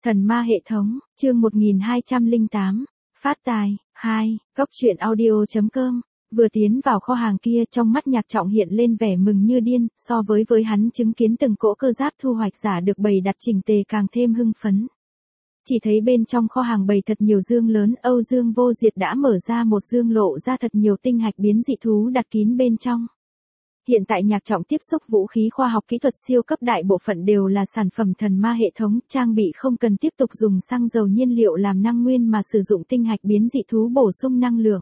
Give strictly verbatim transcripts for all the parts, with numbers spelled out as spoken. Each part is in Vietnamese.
Thần ma hệ thống, chương một nghìn hai trăm lẻ tám, phát tài, hai, góc truyện audio.com. Vừa tiến vào kho hàng kia, trong mắt Nhạc Trọng hiện lên vẻ mừng như điên, so với với hắn chứng kiến từng cỗ cơ giáp thu hoạch giả được bày đặt chỉnh tề càng thêm hưng phấn. Chỉ thấy bên trong kho hàng bày thật nhiều dương lớn, Âu Dương Vô Diệt đã mở ra một dương lộ ra thật nhiều tinh hạch biến dị thú đặt kín bên trong. Hiện tại Nhạc Trọng tiếp xúc vũ khí khoa học kỹ thuật siêu cấp đại bộ phận đều là sản phẩm thần ma hệ thống, trang bị không cần tiếp tục dùng xăng dầu nhiên liệu làm năng nguyên mà sử dụng tinh hạch biến dị thú bổ sung năng lượng.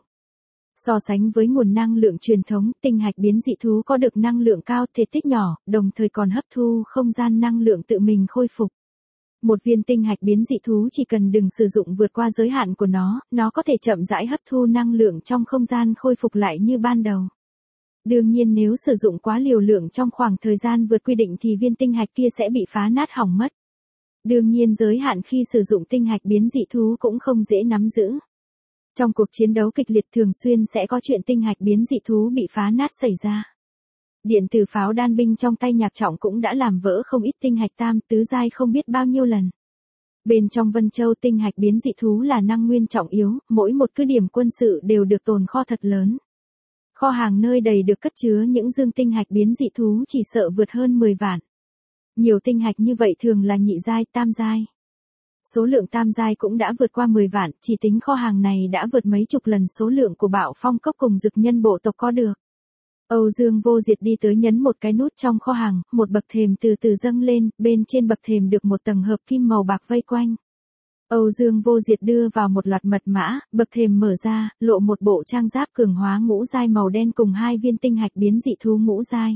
So sánh với nguồn năng lượng truyền thống, tinh hạch biến dị thú có được năng lượng cao, thể tích nhỏ, đồng thời còn hấp thu không gian năng lượng tự mình khôi phục. Một viên tinh hạch biến dị thú chỉ cần đừng sử dụng vượt qua giới hạn của nó, nó có thể chậm rãi hấp thu năng lượng trong không gian khôi phục lại như ban đầu. Đương nhiên nếu sử dụng quá liều lượng trong khoảng thời gian vượt quy định thì viên tinh hạch kia sẽ bị phá nát hỏng mất. Đương nhiên giới hạn khi sử dụng tinh hạch biến dị thú cũng không dễ nắm giữ. Trong cuộc chiến đấu kịch liệt thường xuyên sẽ có chuyện tinh hạch biến dị thú bị phá nát xảy ra. Điện tử pháo đan binh trong tay Nhạc Trọng cũng đã làm vỡ không ít tinh hạch tam tứ giai không biết bao nhiêu lần. Bên trong Vân Châu tinh hạch biến dị thú là năng nguyên trọng yếu, mỗi một cứ điểm quân sự đều được tồn kho thật lớn. Kho hàng nơi đầy được cất chứa những dương tinh hạch biến dị thú chỉ sợ vượt hơn mười vạn. Nhiều tinh hạch như vậy thường là nhị giai, tam giai. Số lượng tam giai cũng đã vượt qua mười vạn, chỉ tính kho hàng này đã vượt mấy chục lần số lượng của Bạo Phong Cốc cùng Dực Nhân bộ tộc có được. Âu Dương Vô Diệt đi tới nhấn một cái nút trong kho hàng, một bậc thềm từ từ dâng lên, bên trên bậc thềm được một tầng hợp kim màu bạc vây quanh. Âu Dương Vô Diệt đưa vào một loạt mật mã, bậc thềm mở ra, lộ một bộ trang giáp cường hóa ngũ giai màu đen cùng hai viên tinh hạch biến dị thú ngũ giai.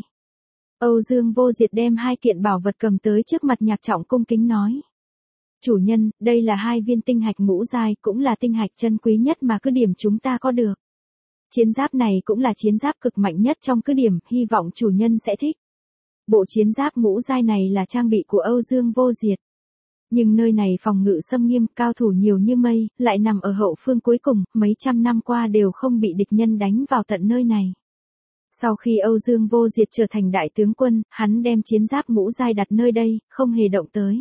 Âu Dương Vô Diệt đem hai kiện bảo vật cầm tới trước mặt Nhạc Trọng cung kính nói: "Chủ nhân, đây là hai viên tinh hạch ngũ giai, cũng là tinh hạch chân quý nhất mà cứ điểm chúng ta có được. Chiến giáp này cũng là chiến giáp cực mạnh nhất trong cứ điểm, hy vọng chủ nhân sẽ thích." Bộ chiến giáp ngũ giai này là trang bị của Âu Dương Vô Diệt. Nhưng nơi này phòng ngự xâm nghiêm, cao thủ nhiều như mây, lại nằm ở hậu phương cuối cùng, mấy trăm năm qua đều không bị địch nhân đánh vào tận nơi này. Sau khi Âu Dương Vô Diệt trở thành đại tướng quân, hắn đem chiến giáp ngũ giai đặt nơi đây, không hề động tới.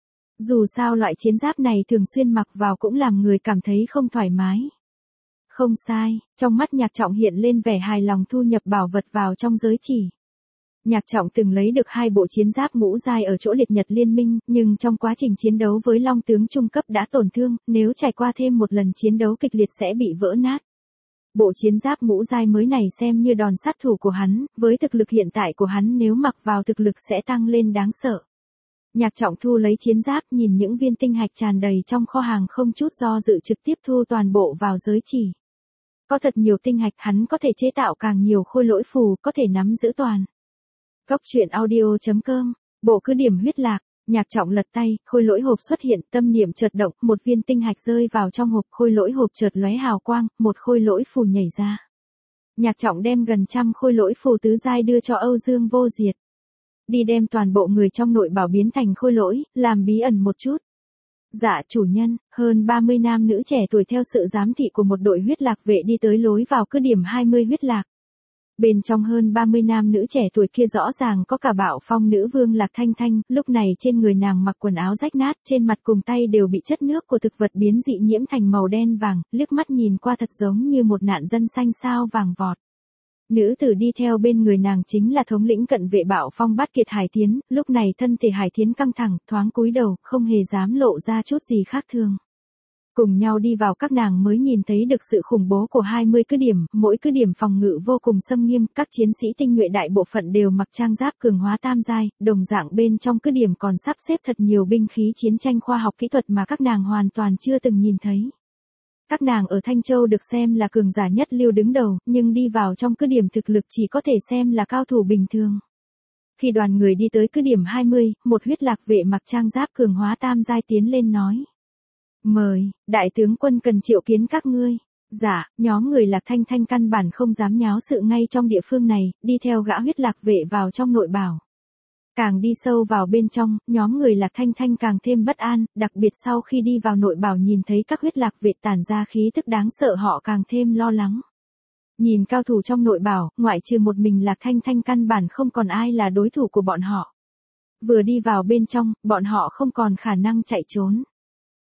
Dù sao loại chiến giáp này thường xuyên mặc vào cũng làm người cảm thấy không thoải mái. Không sai, trong mắt Nhạc Trọng hiện lên vẻ hài lòng thu nhập bảo vật vào trong giới chỉ. Nhạc Trọng từng lấy được hai bộ chiến giáp ngũ giai ở chỗ Liệt Nhật Liên Minh, nhưng trong quá trình chiến đấu với Long tướng trung cấp đã tổn thương, nếu trải qua thêm một lần chiến đấu kịch liệt sẽ bị vỡ nát. Bộ chiến giáp ngũ giai mới này xem như đòn sát thủ của hắn, với thực lực hiện tại của hắn nếu mặc vào thực lực sẽ tăng lên đáng sợ. Nhạc Trọng thu lấy chiến giáp, nhìn những viên tinh hạch tràn đầy trong kho hàng không chút do dự trực tiếp thu toàn bộ vào giới chỉ. Có thật nhiều tinh hạch, hắn có thể chế tạo càng nhiều khôi lỗi phù, có thể nắm giữ toàn. Góc truyện audio.com, bộ cứ điểm huyết lạc, Nhạc Trọng lật tay, khôi lỗi hộp xuất hiện, tâm niệm chợt động, một viên tinh hạch rơi vào trong hộp, khôi lỗi hộp chợt lóe hào quang, một khôi lỗi phù nhảy ra. Nhạc Trọng đem gần trăm khôi lỗi phù tứ giai đưa cho Âu Dương Vô Diệt. Đi đem toàn bộ người trong nội bảo biến thành khôi lỗi, làm bí ẩn một chút. Dạ chủ nhân, hơn ba mươi nam nữ trẻ tuổi theo sự giám thị của một đội huyết lạc vệ đi tới lối vào cứ điểm hai mươi huyết lạc. Bên trong hơn ba mươi nam nữ trẻ tuổi kia rõ ràng có cả Bạo Phong nữ vương Lạc Thanh Thanh, lúc này trên người nàng mặc quần áo rách nát, trên mặt cùng tay đều bị chất nước của thực vật biến dị nhiễm thành màu đen vàng, liếc mắt nhìn qua thật giống như một nạn dân xanh sao vàng vọt. Nữ tử đi theo bên người nàng chính là thống lĩnh cận vệ Bạo Phong Bát Kiệt Hải Thiến, lúc này thân thể Hải Thiến căng thẳng, thoáng cúi đầu, không hề dám lộ ra chút gì khác thường. Cùng nhau đi vào các nàng mới nhìn thấy được sự khủng bố của hai mươi cứ điểm, mỗi cứ điểm phòng ngự vô cùng xâm nghiêm, các chiến sĩ tinh nhuệ đại bộ phận đều mặc trang giáp cường hóa tam giai, đồng dạng bên trong cứ điểm còn sắp xếp thật nhiều binh khí chiến tranh khoa học kỹ thuật mà các nàng hoàn toàn chưa từng nhìn thấy. Các nàng ở Thanh Châu được xem là cường giả nhất lưu đứng đầu, nhưng đi vào trong cứ điểm thực lực chỉ có thể xem là cao thủ bình thường. Khi đoàn người đi tới cứ điểm hai mươi, một huyết lạc vệ mặc trang giáp cường hóa tam giai tiến lên nói: "Mời, đại tướng quân cần triệu kiến các ngươi." Dạ, nhóm người Lạc Thanh Thanh căn bản không dám nháo sự ngay trong địa phương này, đi theo gã huyết lạc vệ vào trong nội bảo. Càng đi sâu vào bên trong, nhóm người Lạc Thanh Thanh càng thêm bất an, đặc biệt sau khi đi vào nội bảo nhìn thấy các huyết lạc vệ tản ra khí tức đáng sợ họ càng thêm lo lắng. Nhìn cao thủ trong nội bảo, ngoại trừ một mình Lạc Thanh Thanh căn bản không còn ai là đối thủ của bọn họ. Vừa đi vào bên trong, bọn họ không còn khả năng chạy trốn.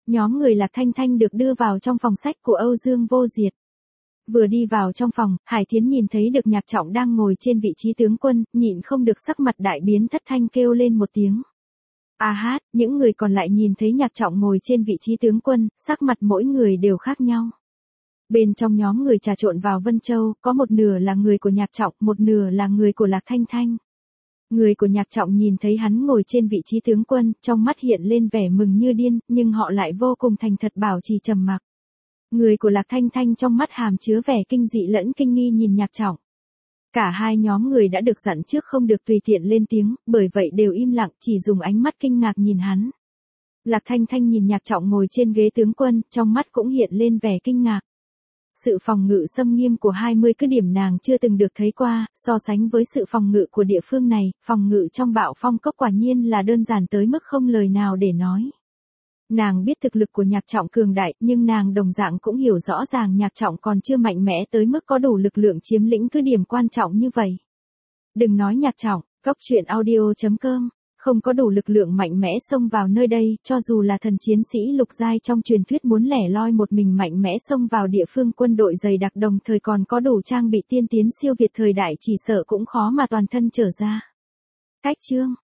Nhóm người Lạc Thanh Thanh được đưa vào trong phòng sách của Âu Dương Vô Diệt. Vừa đi vào trong phòng, Hải Thiến nhìn thấy được Nhạc Trọng đang ngồi trên vị trí tướng quân, nhịn không được sắc mặt đại biến thất thanh kêu lên một tiếng. A hát, những người còn lại nhìn thấy Nhạc Trọng ngồi trên vị trí tướng quân, sắc mặt mỗi người đều khác nhau. Bên trong nhóm người trà trộn vào Vân Châu, có một nửa là người của Nhạc Trọng, một nửa là người của Lạc Thanh Thanh. Người của Nhạc Trọng nhìn thấy hắn ngồi trên vị trí tướng quân, trong mắt hiện lên vẻ mừng như điên, nhưng họ lại vô cùng thành thật bảo trì trầm mặc. Người của Lạc Thanh Thanh trong mắt hàm chứa vẻ kinh dị lẫn kinh nghi nhìn Nhạc Trọng. Cả hai nhóm người đã được dặn trước không được tùy tiện lên tiếng, bởi vậy đều im lặng, chỉ dùng ánh mắt kinh ngạc nhìn hắn. Lạc Thanh Thanh nhìn Nhạc Trọng ngồi trên ghế tướng quân, trong mắt cũng hiện lên vẻ kinh ngạc. Sự phòng ngự xâm nghiêm của hai mươi cứ điểm nàng chưa từng được thấy qua, so sánh với sự phòng ngự của địa phương này, phòng ngự trong Bạo Phong Cốc quả nhiên là đơn giản tới mức không lời nào để nói. Nàng biết thực lực của Nhạc Trọng cường đại, nhưng nàng đồng dạng cũng hiểu rõ ràng Nhạc Trọng còn chưa mạnh mẽ tới mức có đủ lực lượng chiếm lĩnh cứ điểm quan trọng như vậy. Đừng nói Nhạc Trọng, Cốc truyện audio chấm com, không có đủ lực lượng mạnh mẽ xông vào nơi đây, cho dù là thần chiến sĩ lục giai trong truyền thuyết muốn lẻ loi một mình mạnh mẽ xông vào địa phương quân đội dày đặc đồng thời còn có đủ trang bị tiên tiến siêu việt thời đại chỉ sợ cũng khó mà toàn thân trở ra. Cách chương